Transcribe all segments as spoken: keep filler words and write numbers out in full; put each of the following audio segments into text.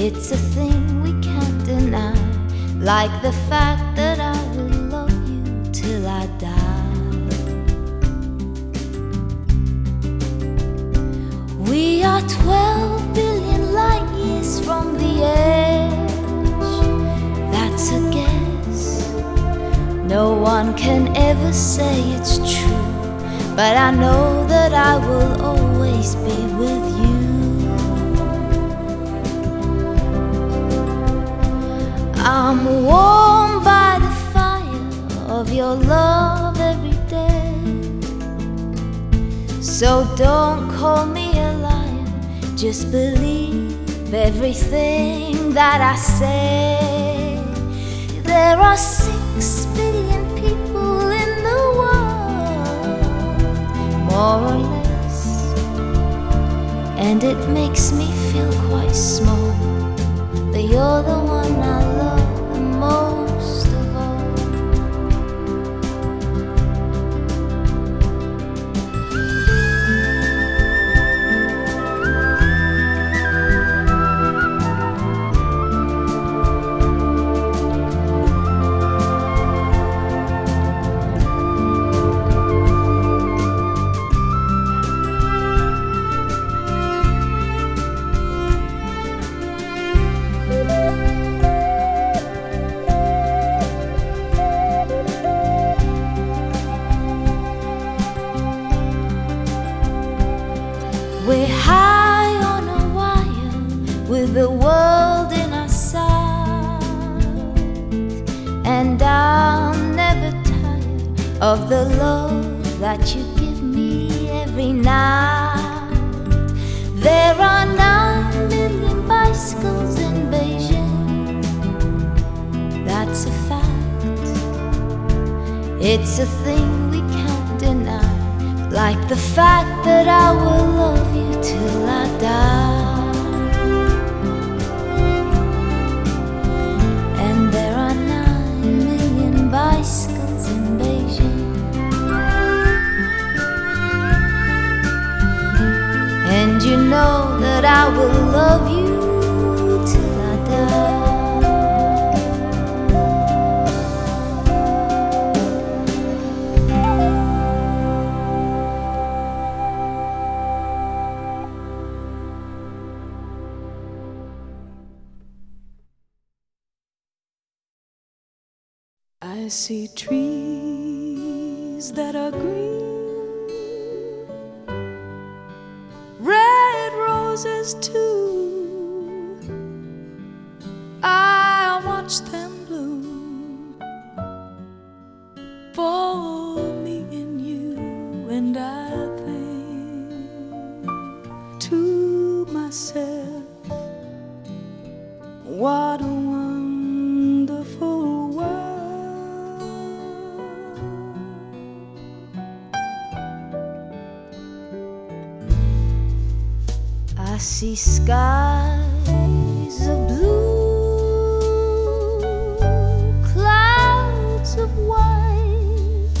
It's a thing we can't deny, like the fact that I will love you till I die. We are twelve billion light years from the edge. That's a guess. No one can ever say it's true, but I know that I will always be with you. I'm warmed by the fire of your love every day. So don't call me a liar, just believe everything that I say. There are six billion people in the world, more or less, and it makes me feel quite small, but you're the one I love the most of all. We're high on a wire with the world in our sight, and I'm never tired of the love that you give me every night. There are nine million bicycles in Beijing, that's a fact. It's a thing we can't deny, like the fact that I will love you till I die. And there are nine million bicycles in Beijing, and you know that I will love you till I die. I see trees that are green, red roses too. I watch them bloom for me and you, and I think to myself, what a wonderful world. I see skies of blue, clouds of white,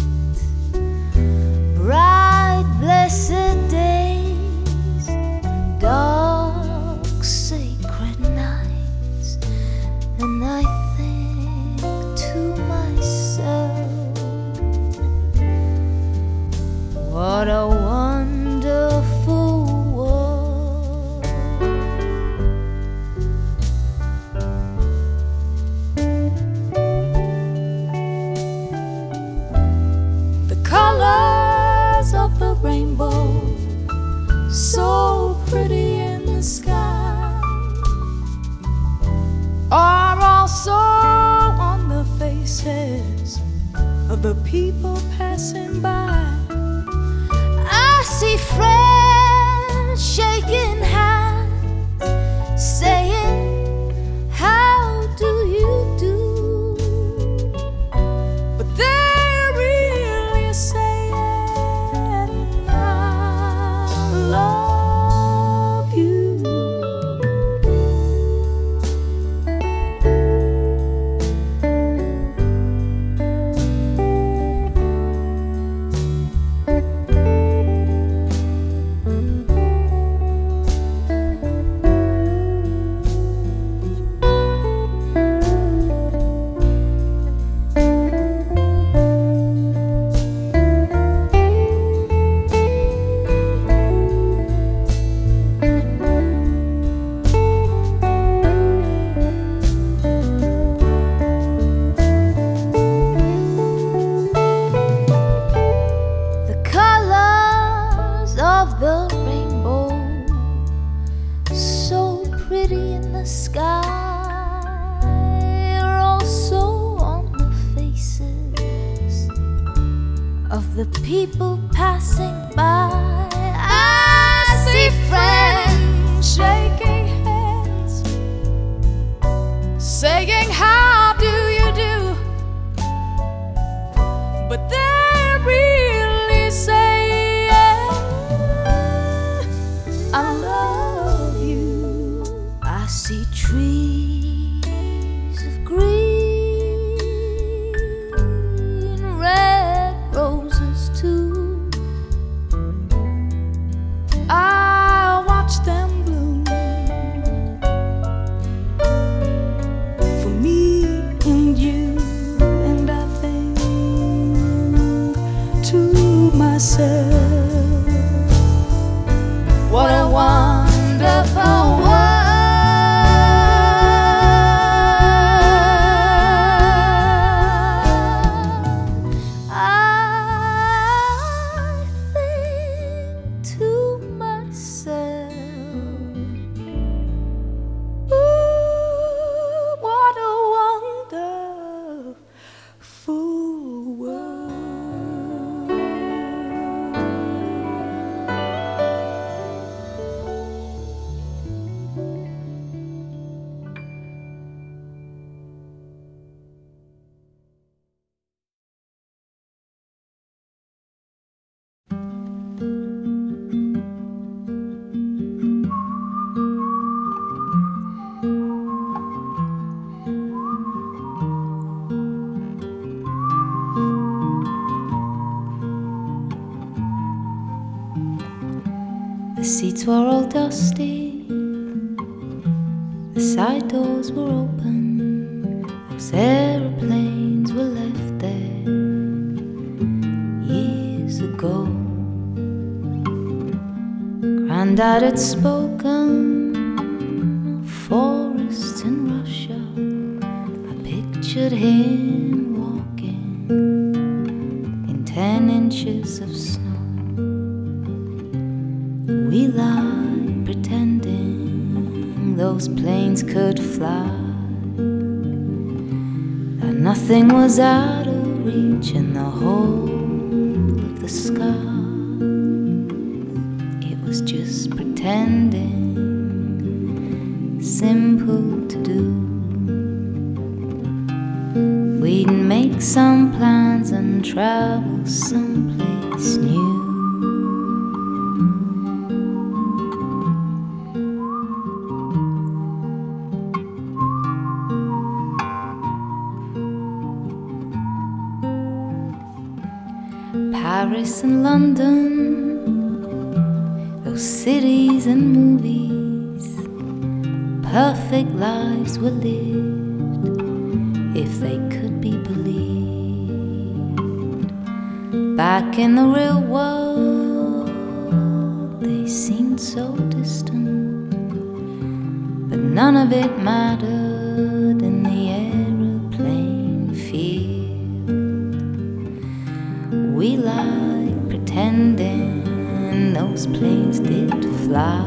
bright blessed days, dark sacred nights, and I think to myself, what a wonderful world. The colors of the rainbow, so pretty in the sky, are also on the faces of the people passing by. I see friends shaking hands, saying, how do you do? But they're really saying, I love you. the people passing by. I see friends shaking hands, saying how do you do, but they're really saying I love you. I see trees of green, red roses too. I watch them bloom for me and you, and I think to myself, What a wonderful world. The seats were all dusty, the side doors were open, those aeroplanes were left there years ago. Granddad had spoken of forests in Russia. I pictured him walking in ten inches of snow. We lied pretending those planes could fly, that nothing was out of reach in the whole of the sky. It was just pretending, simple to do. We'd make some plans and travel someplace new. Paris and London, those cities and movies, perfect lives were lived if they could be believed. Back in the real world, they seemed so distant, but none of it mattered in the aeroplane field. We lied pretending those planes did fly,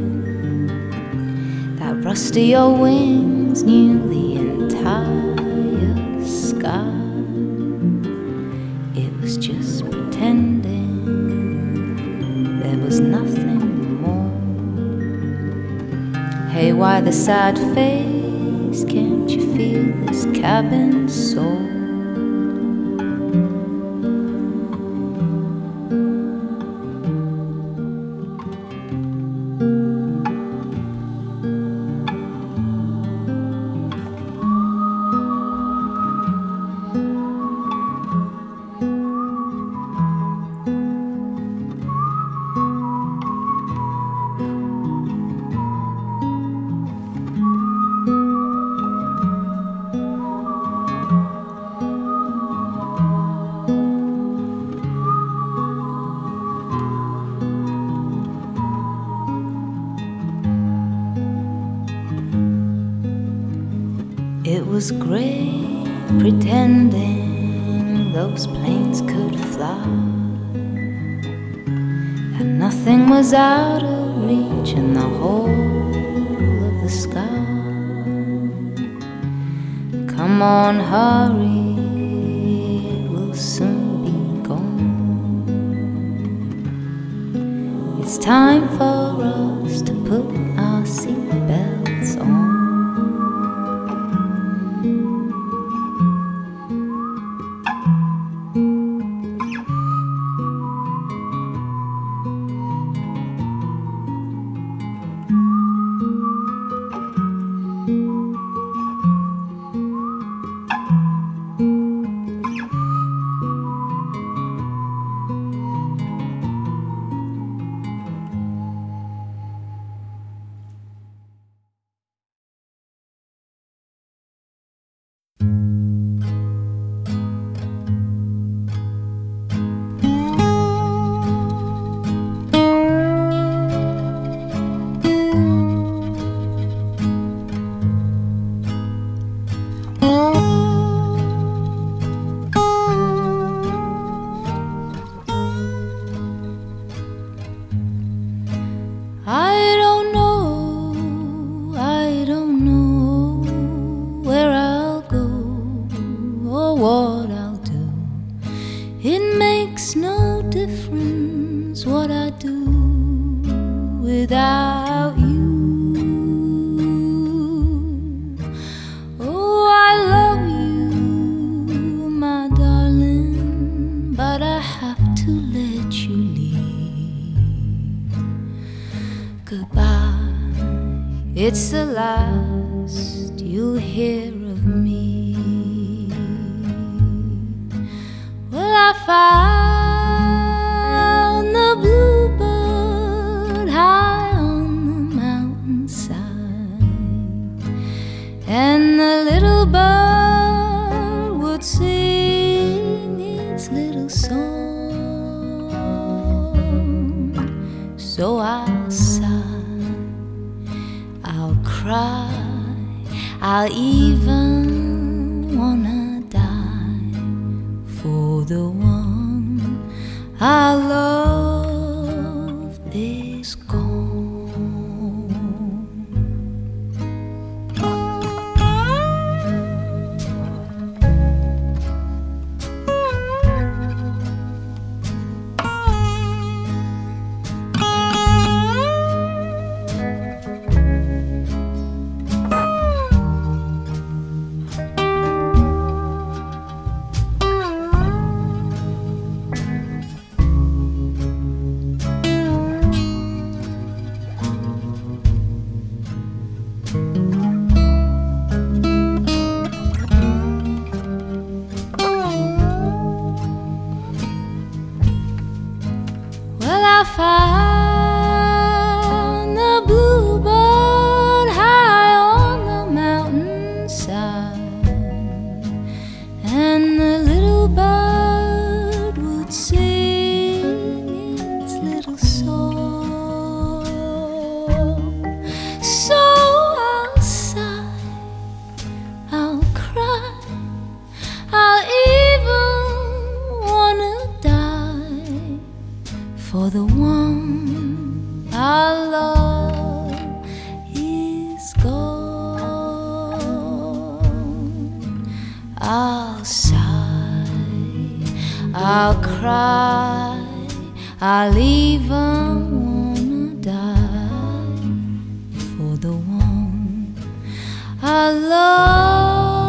that rusty old wings knew the entire sky. It was just pretending, there was nothing more. Hey, why the sad face? Can't you feel this cabin soul? It was great pretending those planes could fly, that nothing was out of reach in the whole of the sky. Come on, hurry, it will soon be gone. time for us to put our seatbelts on. I don't know, I don't know where I'll go or what I'll do. It makes no difference what I do without you. Oh, I love you, my darling, but I have to let you leave. Goodbye, it's the last you'll hear of me. Well, I found the bluebird high on the mountainside, and the little bird would sing its little song. So I'll sigh, I'll cry, I'll even wanna die for the one I love is gone. I found the bluebird high on the mountainside, and the little bird would sing its little song. So I'll sigh, I'll cry, I'll even wanna die for the one I love is gone. I'll sigh, I'll cry, I'll even wanna die for the one I love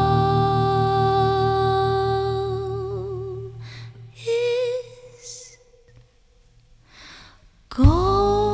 is gone.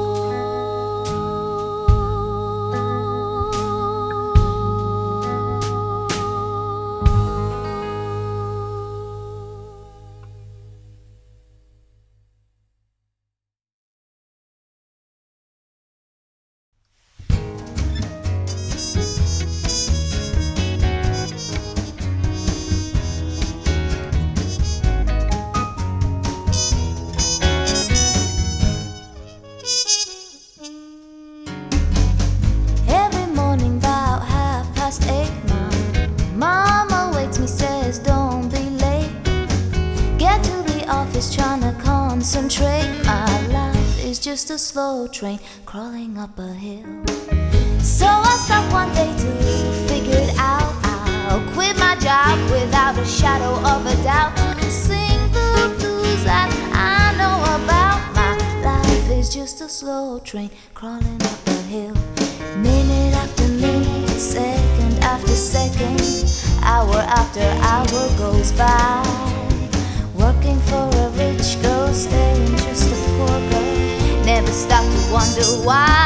Concentrate, my life is just a slow train crawling up a hill. So I stopped one day to figure it out. I'll quit my job without a shadow of a doubt, sing the blues that I know about. My life is just a slow slow train crawling up a hill. Minute after minute, second after second, hour after hour goes by. Working for a rich girl, staying just a poor girl, never stop to wonder why.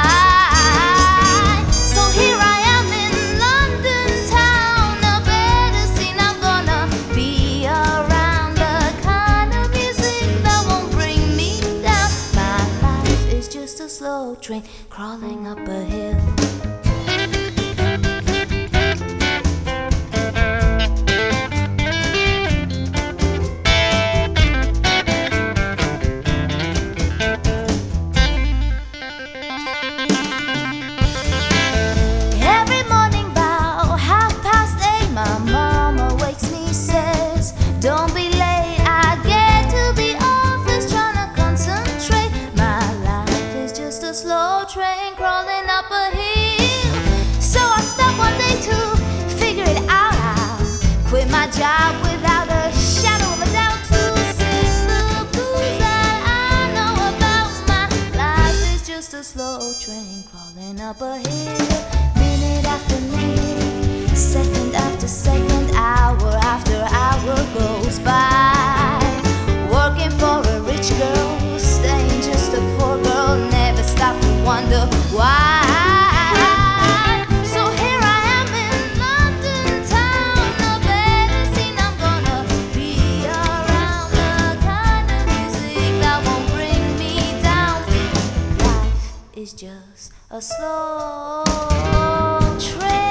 So here I am in London town, a better scene I'm gonna be around. The kind of music that won't bring me down. My life is just a slow train crawling up a hill. Don't be late, I get to the office trying to concentrate. My life is just a slow train crawling up a hill. So I stopped one day to figure it out. I'll quit my job without a shadow of a doubt to sing the blues that I know about. My life is just a slow train crawling up a hill. Minute after minute, second after second, hour after hour goes by. Working for a rich girl, staying just a poor girl, never stop to wonder why. So here I am in London town, a better scene I'm gonna be around. The kind of music that won't bring me down. Life is just a slow train.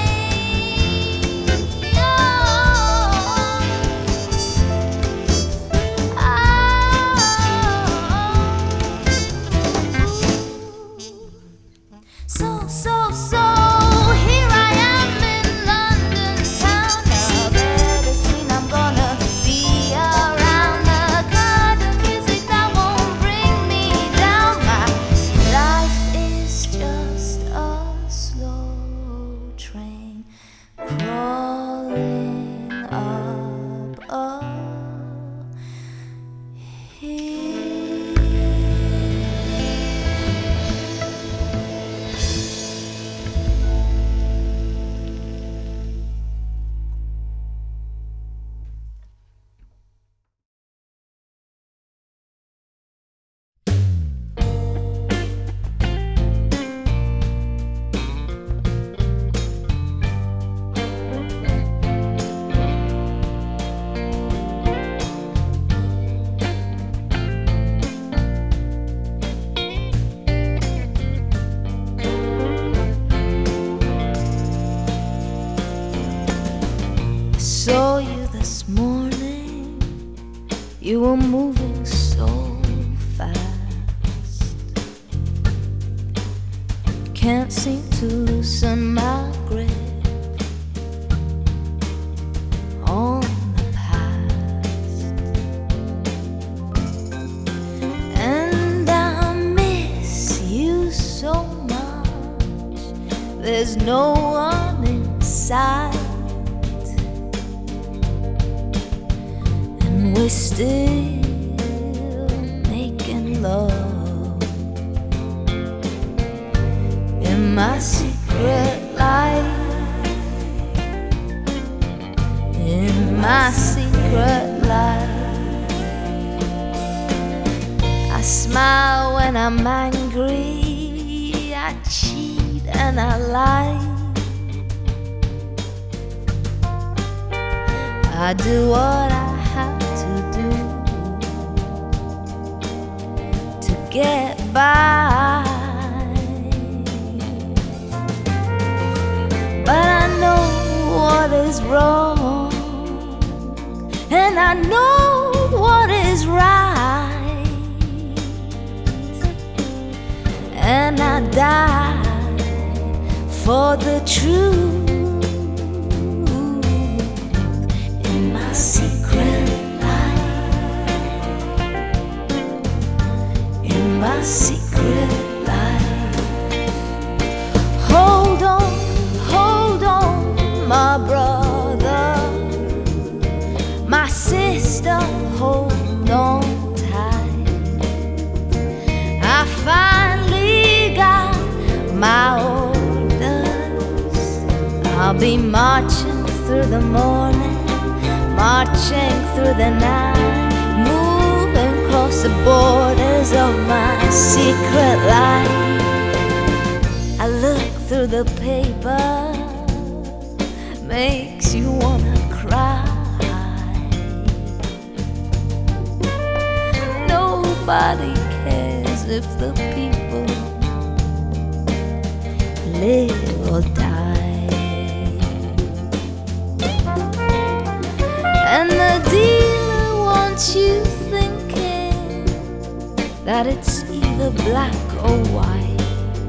So, so, so, here I am in London town, a better scene I'm gonna be around. The kind of music that won't bring me down. My life is just a slow train crawling up a hill. Saw you this morning, you were moving so fast. Can't seem to loosen my grip on the past. And I miss you so much, there's no one inside. We're still making love in my secret life, in my secret life. I smile when I'm angry, I cheat and I lie. I do what I have to do to get by, but I know what is wrong and I know what is right, and I die for the truth. In my secret my secret life. Hold on, hold on, my brother, my sister, hold on tight. I finally I'll be marching through the morning, marching through the night, moving across the borders of my secret life. I look through the paper, makes you wanna cry. Nobody cares if the people live or die. And the dealer wants you thinking that it's either black or white.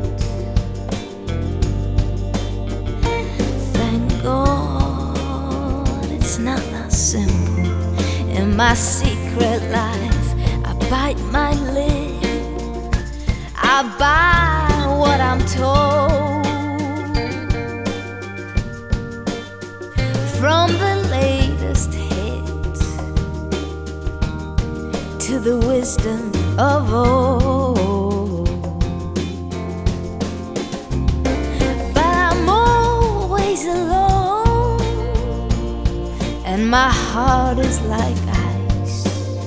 Thank God it's not that simple. In my secret life, I bite my lip, I buy what I'm told. From the latest hit to the wisdom of old. But I'm always alone, and my heart is like ice,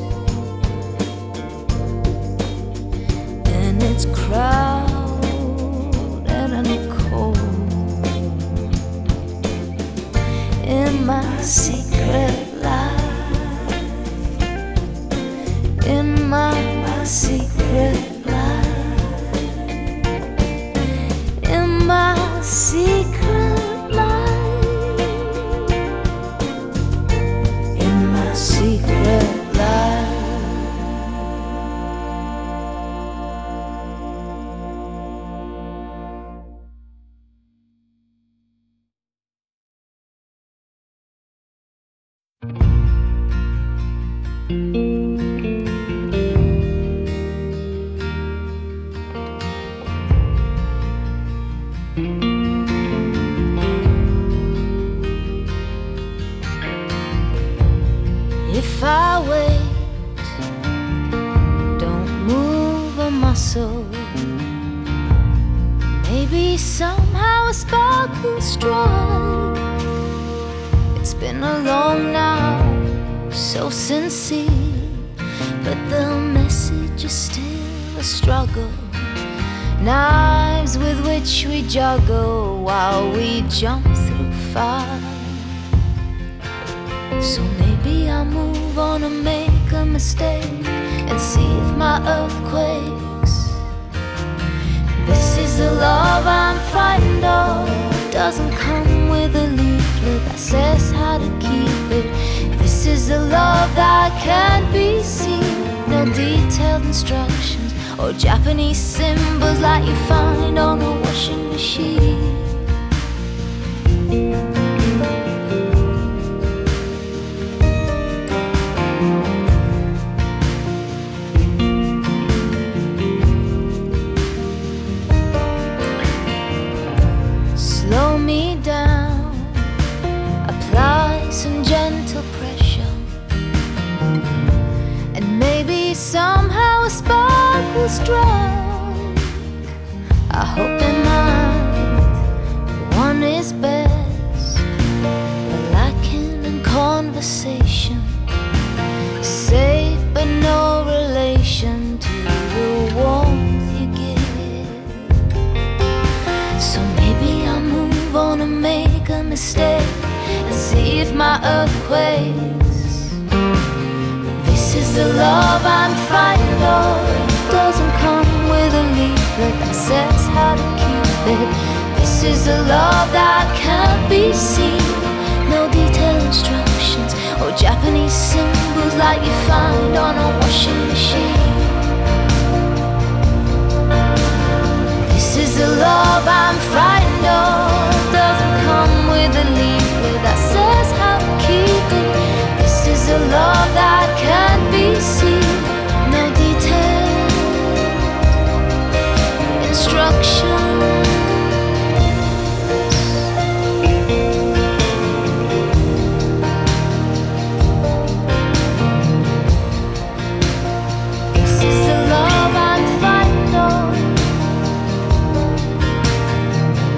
and it's crowded and cold. In my secret life, in my, my secret life, in my secret life, in my secret life. If I wait, don't move a muscle, maybe somehow a spark will strike. It's been a long night, so sincere, but the message is still a struggle. Knives with which we juggle while we jump through fire. So maybe I'll move on and make a mistake and see if my earthquakes. This is the love I'm frightened of. Doesn't come with a leaflet that says how to keep it. This is the love that can't be seen. No detailed instructions or Japanese symbols like you find on a washing machine. Slow me down, apply some gentle pressure, and maybe somehow a spark will strike. I hope in mind one is best, but lacking in conversation, safe but no relation to the warmth you give. So maybe I'll move on and make a mistake and see if my earthquakes. This is the love I'm frightened of. Doesn't come with a leaflet that says how to keep it. This is the love that can't be seen. No detailed instructions or Japanese symbols like you find on a washing machine. This is the love I'm frightened of. Doesn't come with a leaflet that says how to keep it. This is the love that can't be seen. No detailed instructions. This is the love I'm fighting on.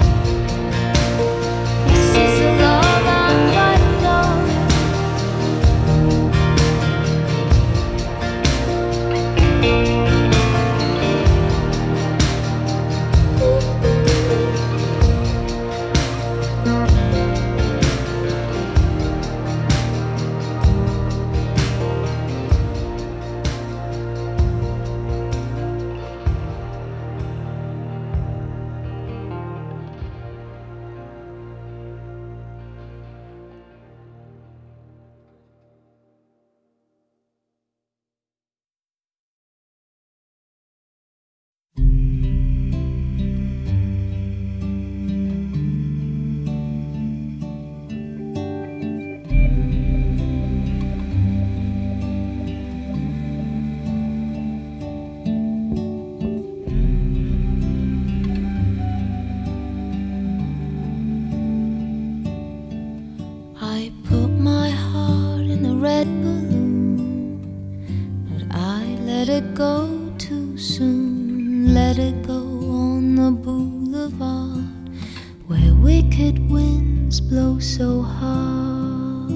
red balloon, but I let it go too soon. Let it go on the boulevard where wicked winds blow so hard.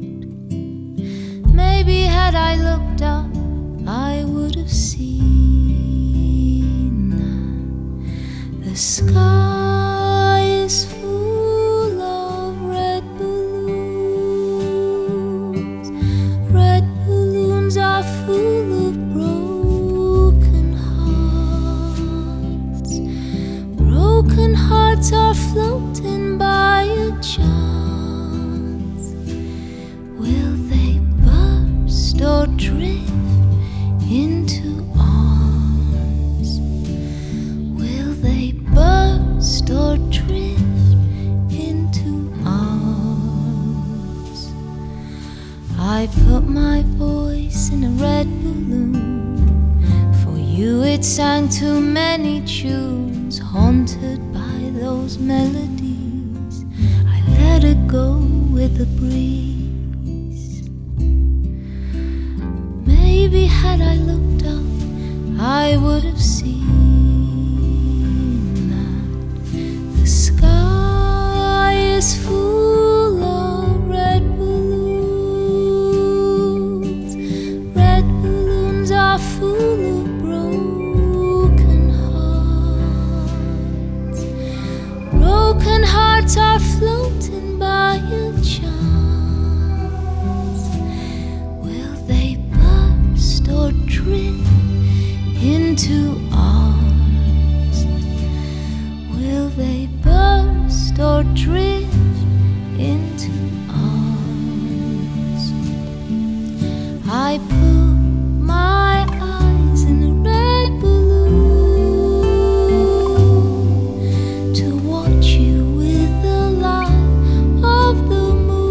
Maybe had I looked up, I would have seen that the sky is full of red balloons. Red balloons are full of broken hearts. Broken hearts are floating by a chance. Will they burst or drift into arms? Will they burst or drift into arms? I put my voice in a red balloon. For you it sang too many tunes. Haunted by those melodies, I let it go with the breeze. Maybe had I looked up, I would have seen that the sky is full of red balloons. Red balloons are full of broken hearts. Broken hearts are floating by a chance. Will they burst or drift into arms? Will they burst or drift into arms? I put my eyes in a red balloon to watch you with the light of the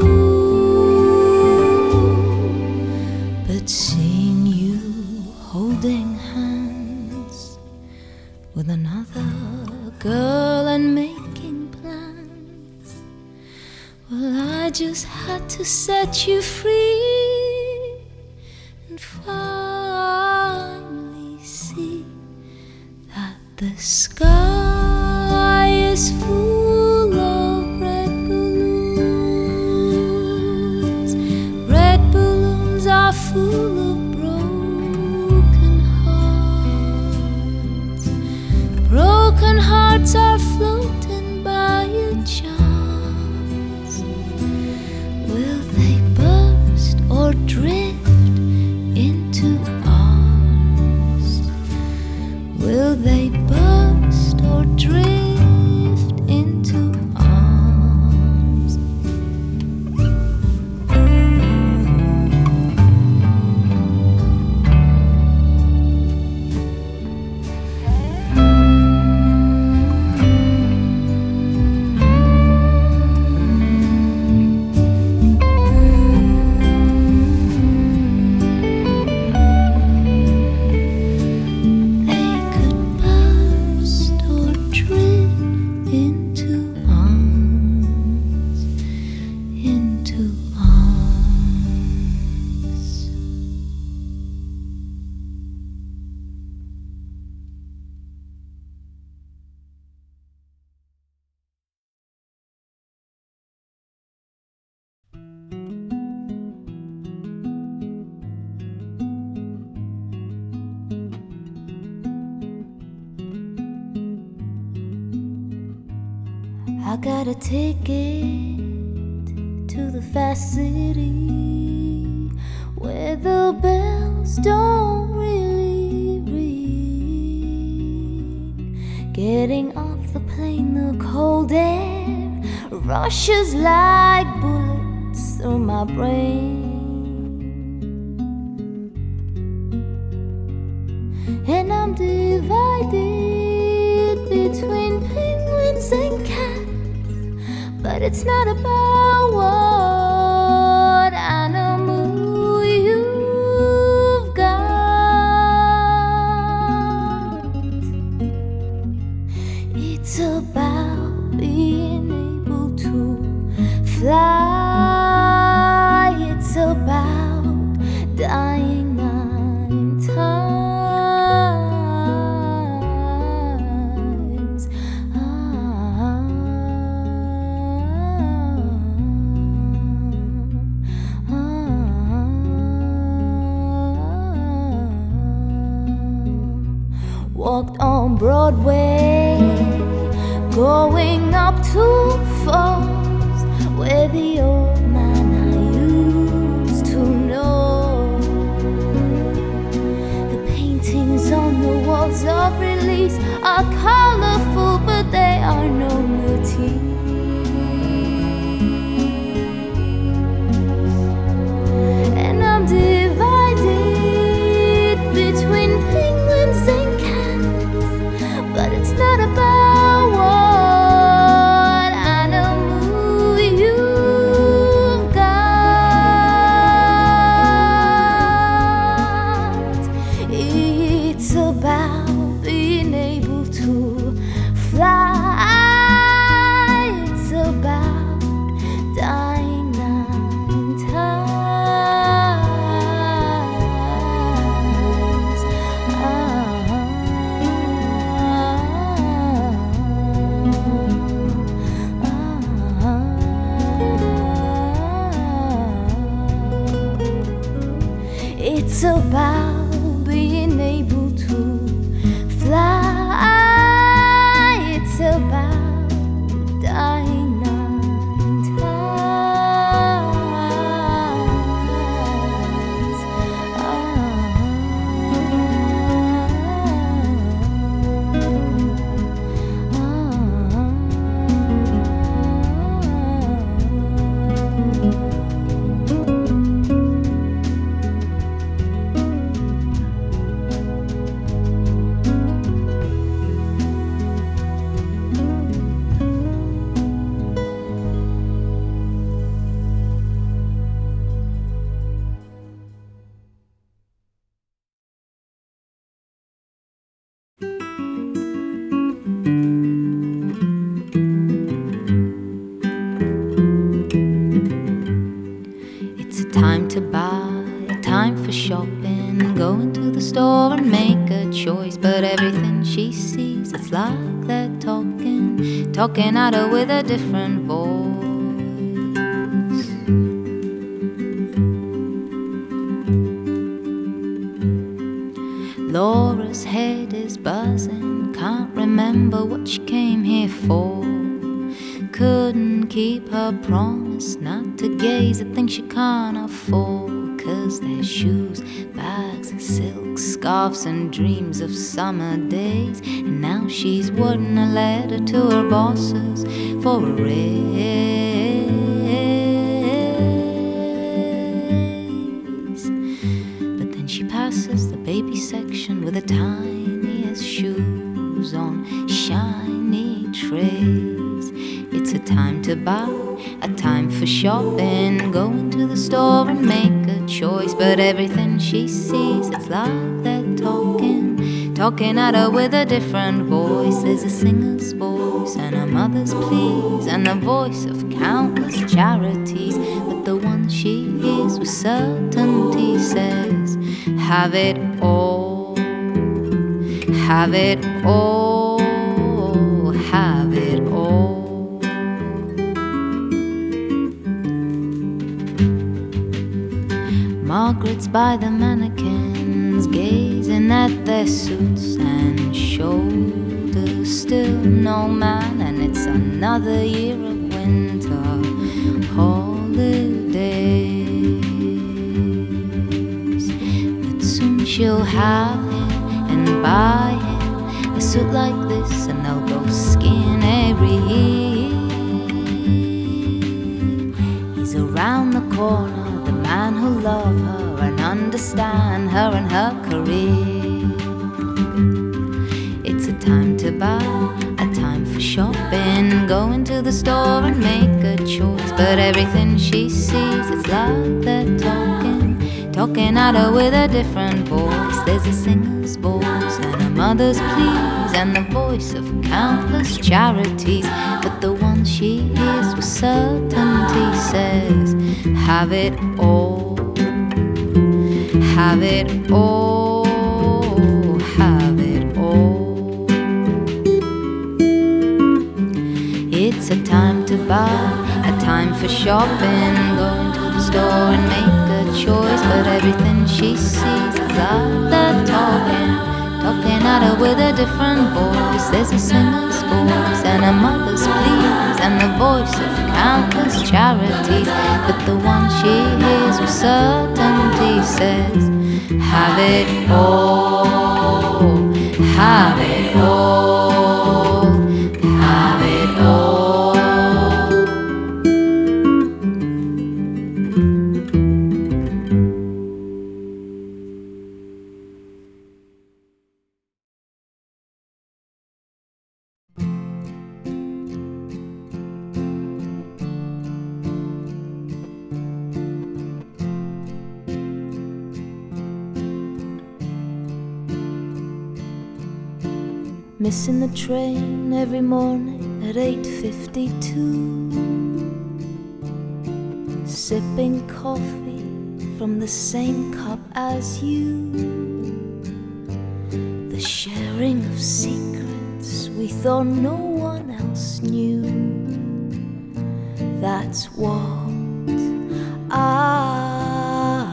moon, but seeing you holding hands with another girl and making plans, well, I just had to set you free and finally see that the sky is full of red balloons. Red balloons are full of broken hearts. Broken hearts are floating by a chance. Will they burst or drift into arms? Will they burst or drift into arms? They could burst or drift into arms, into arms. I got a ticket to the fast city where the bells don't really ring. Getting off the plane, the cold air rushes like bullets through my brain. And I'm divided between penguins and cats. But it's not about what animal you've got. It's about being able to fly. It's about walked on Broadway, going up to Falls, where the old man I used to know. The paintings on the walls of Release are colorful, but they are no motifs. And I'm divided between penguins and cats, but it's not about what animal you've got. It's about being able to fly. It's about dying nine times. It's about being able to fly. It's about dying nine times. It's a time to buy, a time for shopping, going to the store and make a choice. But everything she sees, it's like they're talking, talking at her with a different voice. Laura's head is buzzing, can't remember what she came here for. Couldn't keep her promise not to gaze at things she can't afford. Cause there's shoes, bags, silk, scarves and dreams of summer days. And now she's wording a letter to her bosses for a raise. But then she passes the baby section with the tiniest shoes on shiny trays. It's a time to buy, a time for shopping, going to the store and make a choice. But everything she sees, it's like they're talking, talking at her with a different voice. There's a singer's voice and a mother's pleas and the voice of countless charities. But the one she hears with certainty says, have it all, have it all, have it all. Margaret's by the mannequins, gazing at their suits and shoulders. Still no man, and it's another year of winter holidays. But soon she'll have him and buy him a suit like this, and they'll go skiing every year. He's around the corner, the man who'll love her and understand her and her career. It's a time to buy, a time for shopping, going to the store and make a choice. But everything she sees, it's like they're talking, talking at her with a different voice. There's a singer's voice and a mother's pleas and the voice of countless charities. But the one she hears with certainty says, have it all, have it all, have it all. It's a time to buy, a time for shopping, going to the store and make a choice. But everything she sees is like they're talking, talking at her with a different voice. There's a singer's voice and a mother's pleas and the voice of countless charities, but the one she hears with certainty says, have it all, have it all, have it all. Missing the train every morning at eight fifty-two, sipping coffee from the same cup as you, the sharing of secrets we thought no one else knew. That's what I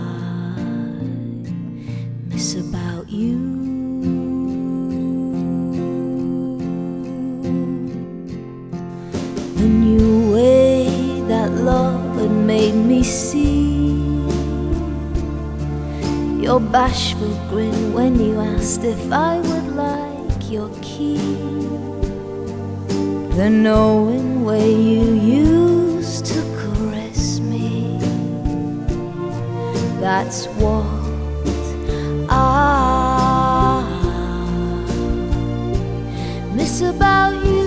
miss about you. The new way that love had made me see your bashful grin when you asked if I would like your key. The knowing way you used to caress me. That's what I miss about you.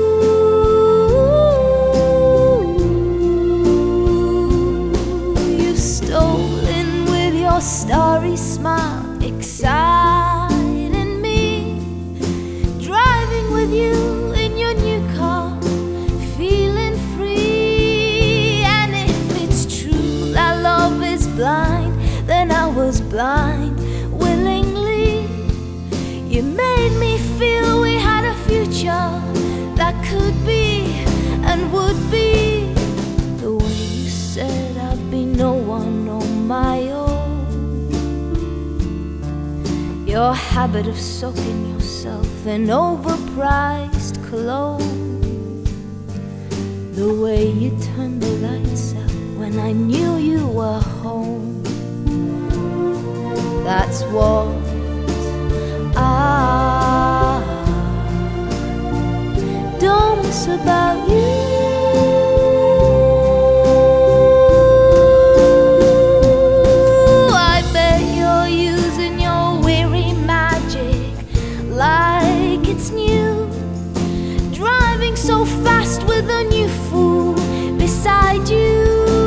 Your starry smile exciting me, driving with you in your new car, feeling free. And if it's true that love is blind, then I was blind willingly. You made me feel we had a future that could be and would be. The way you said I'd be no one on my own. Your habit of soaking yourself in overpriced cologne. The way you turned the lights out when I knew you were home. That's what I don't miss about you. So fast with a new fool beside you,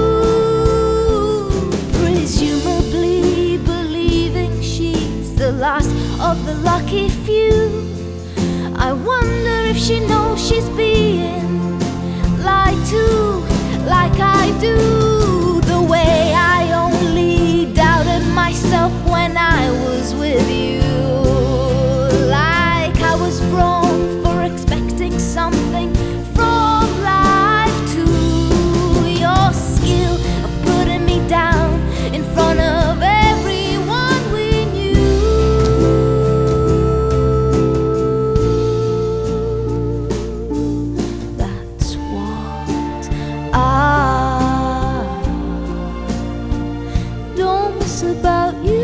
presumably believing she's the last of the lucky few. I wonder if she knows she's being lied to like I do. The way I only doubted myself when I was with you, like I was wrong for expecting something from life too. Your skill of putting me down in front of everyone we knew. That's what I don't miss about you.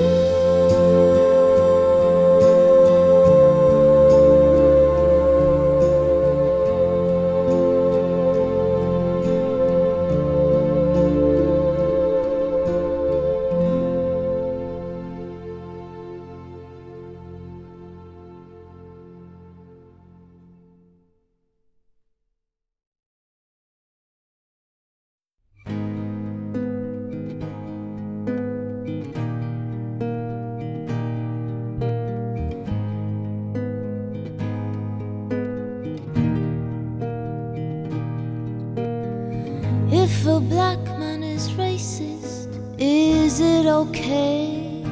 If a black man is racist, is it okay?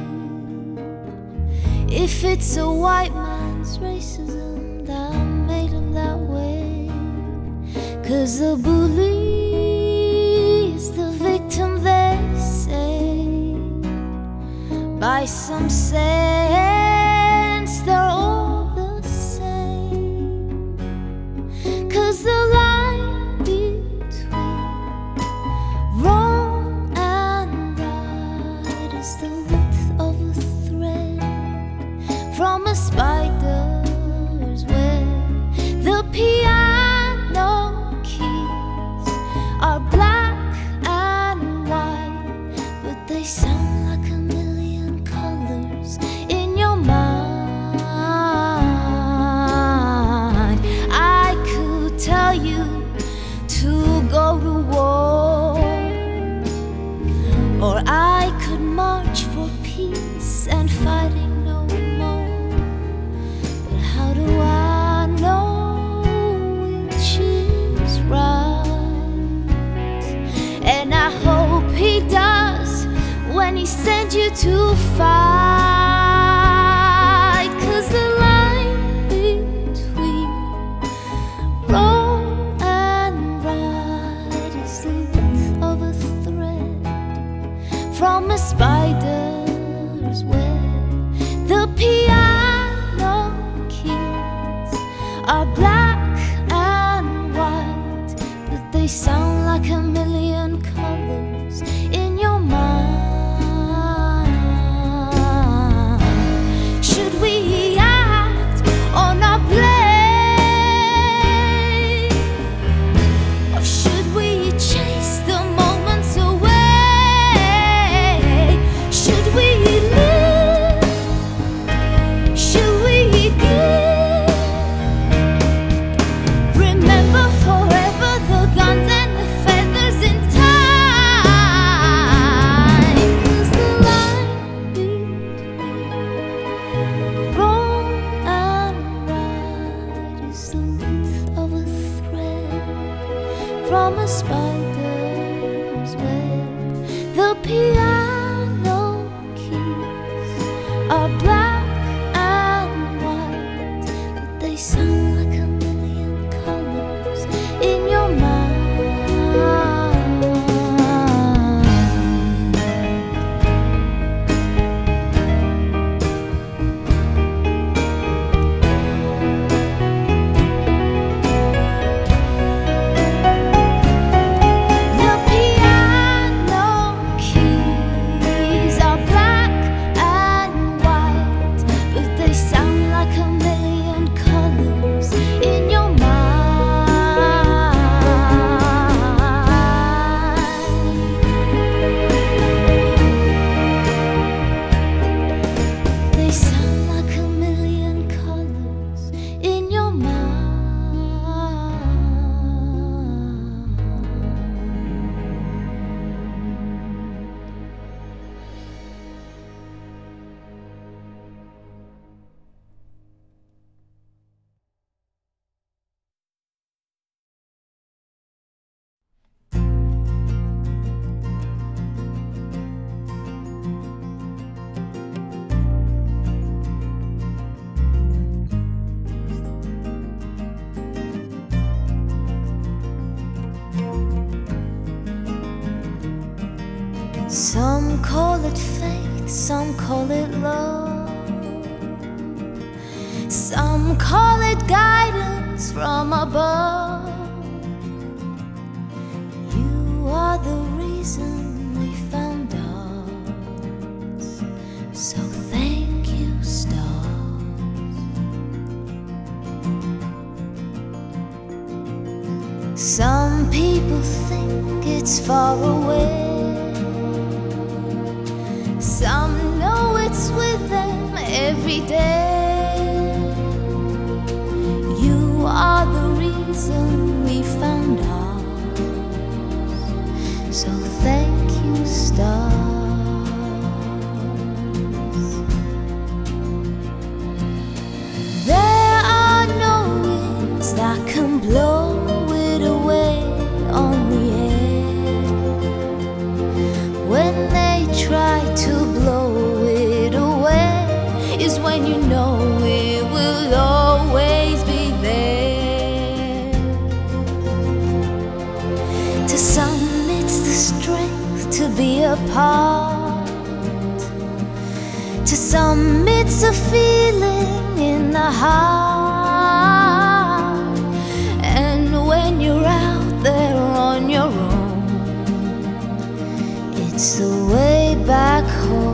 If it's a white man's racism that made him that way? 'Cause the bully is the victim, they say, by some sense friends, they're all the same. 'Cause the line between wrong and right is the width of a thread from a spider's web. The piano keys are black and white, but they sound like a million colors in your mind. I could tell you to go to war, or I could march for peace and fighting no more. But how do I know which is right? And I hope he does when he sends you to fight. 'Cause the line between wrong and right is the width of a thread from a spider's web. The piano keys are black and white, but they sound like a million colors in your mind. Should we act or not play? Or should we chase the moments away? Should we live? Should we give? Remember forever the guns and the feathers in time. 'Cause the line between wrong and right is the width of a thread from a spider's web. The piano keys are black and white, but they sound like a million colors in your mind. The piano keys are black and white, but they sound like a million colors in your mind. They sound like a million colors in your mind. Some call it fate, some call it love, some call it guidance from above. You are the reason we found ours, so thank you, stars. Some people think it's far away, some know it's with them every day. You are the reason we found ours, so thank you, stars. There are no winds that can blow it away on the air. When they try to blow it away is when you know it will always be there. To some it's the strength to be apart, To some it's a feeling in the heart, and when you're out there on your own, it's the way back home.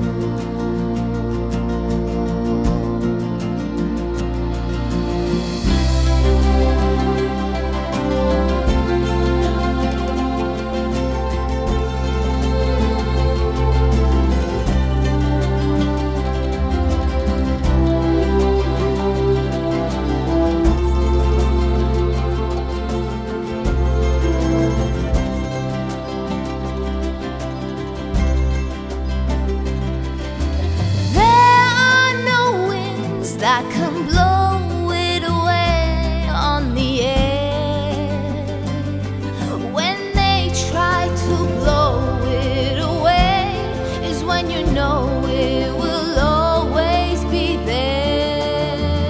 That can blow it away on the air. When they try to blow it away is when you know it will always be there.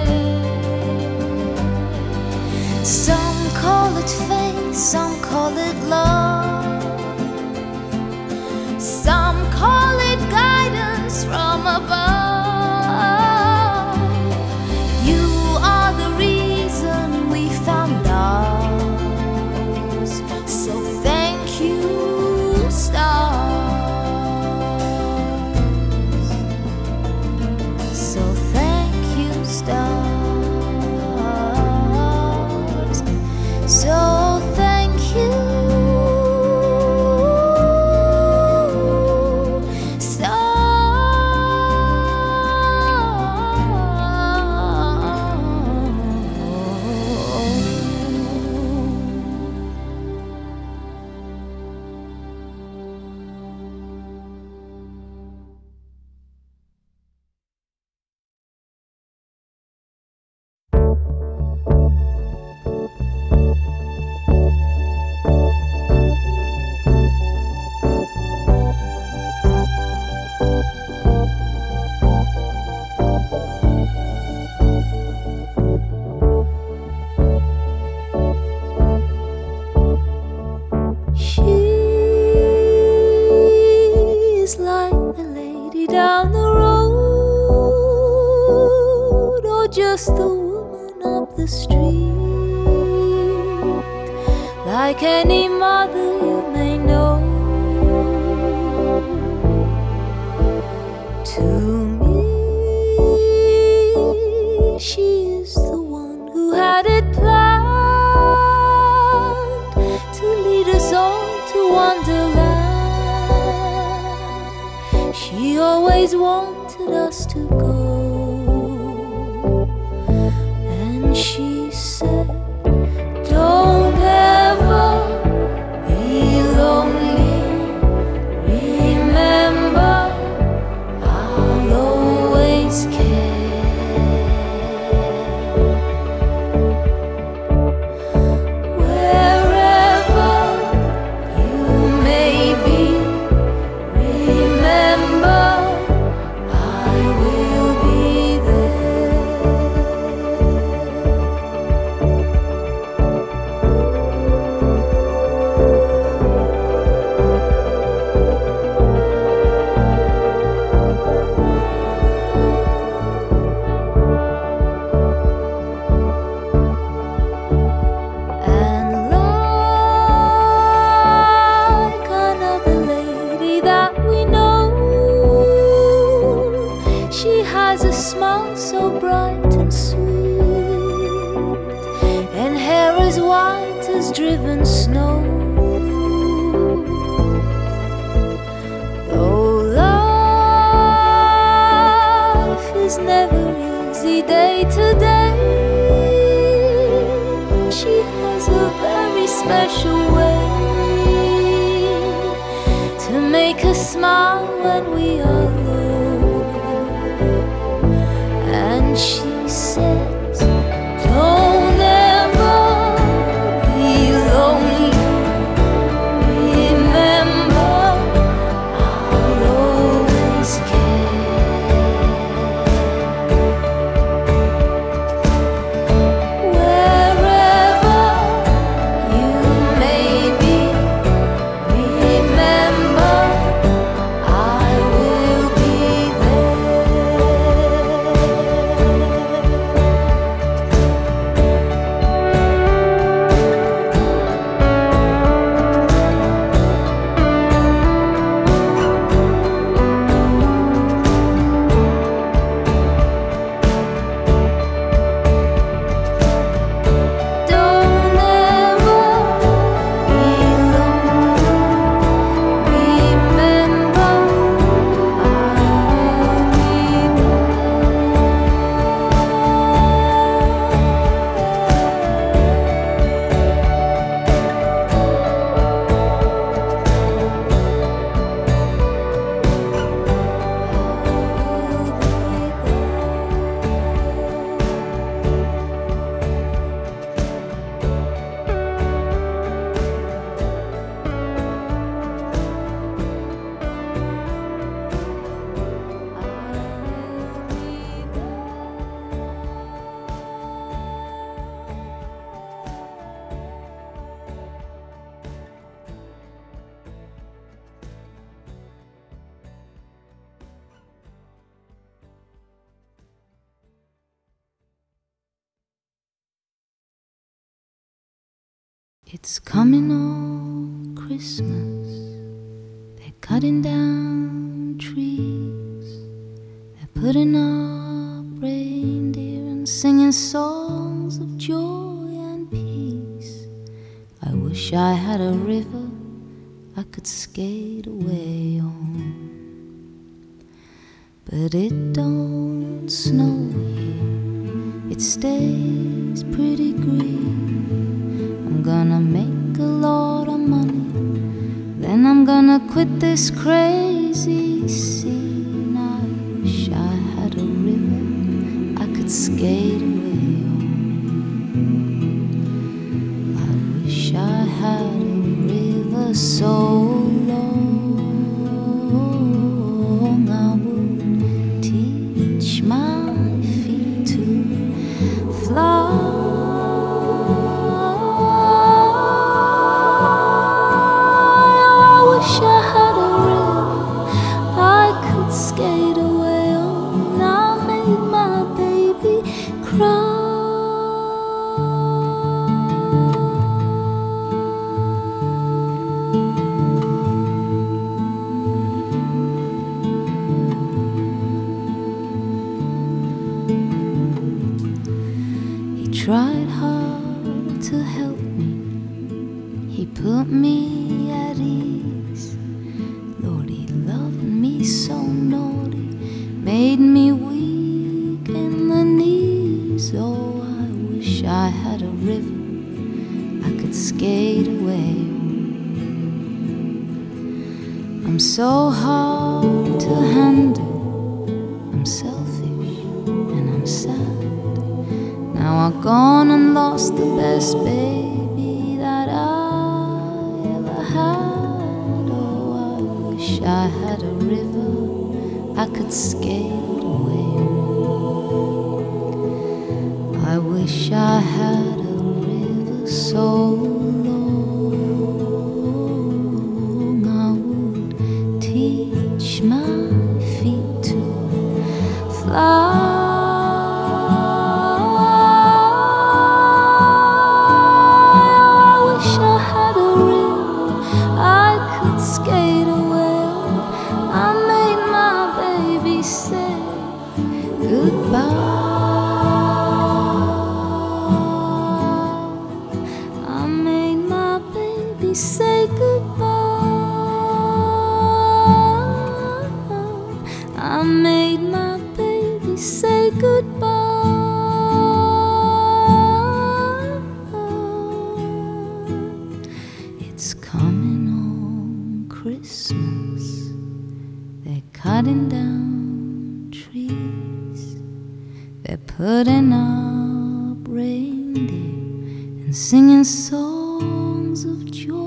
Some call it fate, some call it love, some call it guidance from above. So thank you, down the road, or just the woman up the street, like any mother you may know. To me, she is the one who had it planned to lead us all to Wonderland. She always wanted us to go, and she said, don't ever be lonely, remember I'll always care. Wherever you may be, remember I will be there. And like another lady that we know, she has a smile so bright and sweet, and hair as white as driven snow. Though life is never easy day to day, she has a very special way to make us smile when we are low. And she says, don't ever be lonely, remember I'll always care. Wherever you may be, remember I will It's coming on Christmas. They're cutting down trees. They're putting up reindeer and singing songs of joy and peace. I wish I had a river I could skate away on, but it don't snow here. It stays pretty green. I'm gonna make a lot of money, then I'm gonna quit this crazy scene. I wish I had a river I could skate away on. I wish I had a river so long I would teach my feet to fly. Skate away on, I made my baby cry. He tried hard to help me, he put me at ease. Lord, he loved me so naughty, made me weak in the knees. Oh, I wish I had a river I could skate away on. I'm so hard to handle, I'm selfish and I'm sad. Now I've gone and lost the best baby that I ever had. Oh, I wish I had a river I could skate away on. I wish I had a river so long I would teach my feet to fly. I wish I had a river I could skate away on. I made my baby say goodbye. I made my baby say goodbye. I made my baby say goodbye. It's coming on Christmas. They're cutting down trees. They're putting up reindeer and singing songs of joy